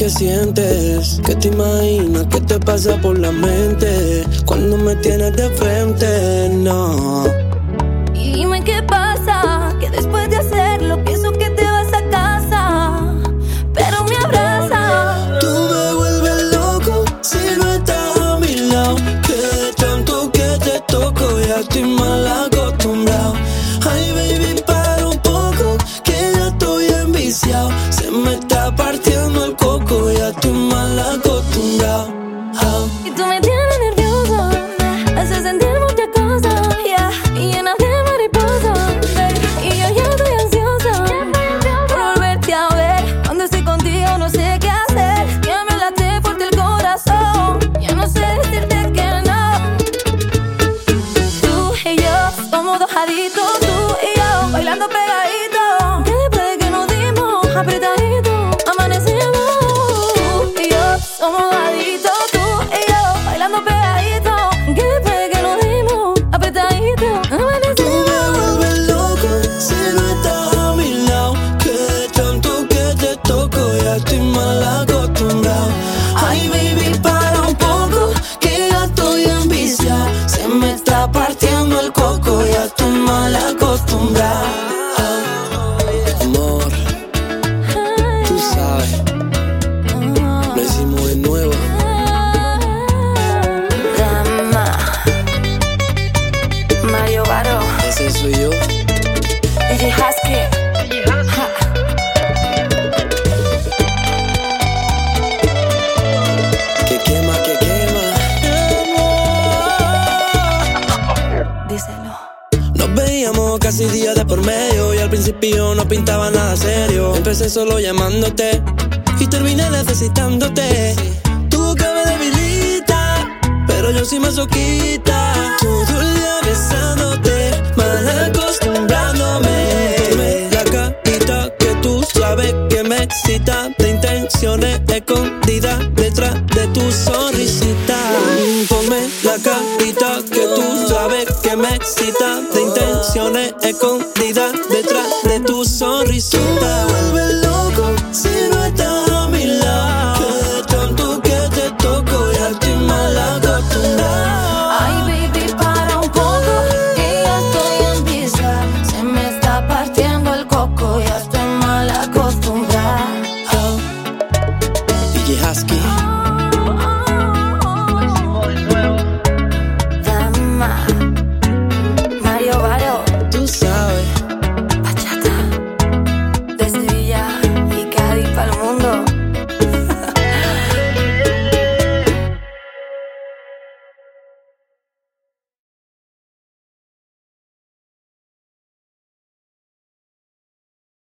qué sientes, qué te imaginas, qué te pasa por la mente cuando me tienes de frente, no. Y dime qué pasa, que después de hacerlo pienso que te vas a casa, pero me abraza. Tú me vuelves loco si no estás a mi lado, que de tanto que te toco ya estoy mal acostumbrado. Ay baby, para un poco, que ya estoy enviciado. Se me está partiendo el coco, ya estoy mal acostumbrado. Y tú me tienes nervioso, me haces sentir muchas cosas, yeah, y llena de mariposas, y yo ya estoy ansiosa por volverte a ver. Cuando estoy contigo no sé qué hacer, ya me late fuerte el corazón, ya no sé decirte que no. Tú y yo somos dos adictos, tú y yo bailando pegaditos, que después de que nos dimos apretaditos, amanecimos. Tú y yo somos adictos, tú y yo bailando pegaditos, que después de que nos dimos apretaditos, amanecimos. Tú me vuelves loco si no estás a mi lado, que de tanto que te toco ya estoy mal acostumbrado. Ay baby, para un poco, que ya estoy enviciado. Se me está partiendo el coco, ya estoy mal acostumbrado. Amor, tú sabes, lo hicimos de nuevo. Dama, Mario Baro, Ese soy yo. DJ Husky. Que quema, que quema. Díselo. Nos veíamos casi día de por medio y al principio no pintaba nada serio. Empecé solo llamándote y terminé necesitándote. Tu boca me debilita, pero yo soy masoquista. Todo el día besándote, mal acostumbrándome. Dime la carita que tú sabes que me excita, de intenciones escondidas detrás de tu sonrisita. Ponme la carita que tú sabes que me excita, de intenciones escondidas detrás de tu sonrisita.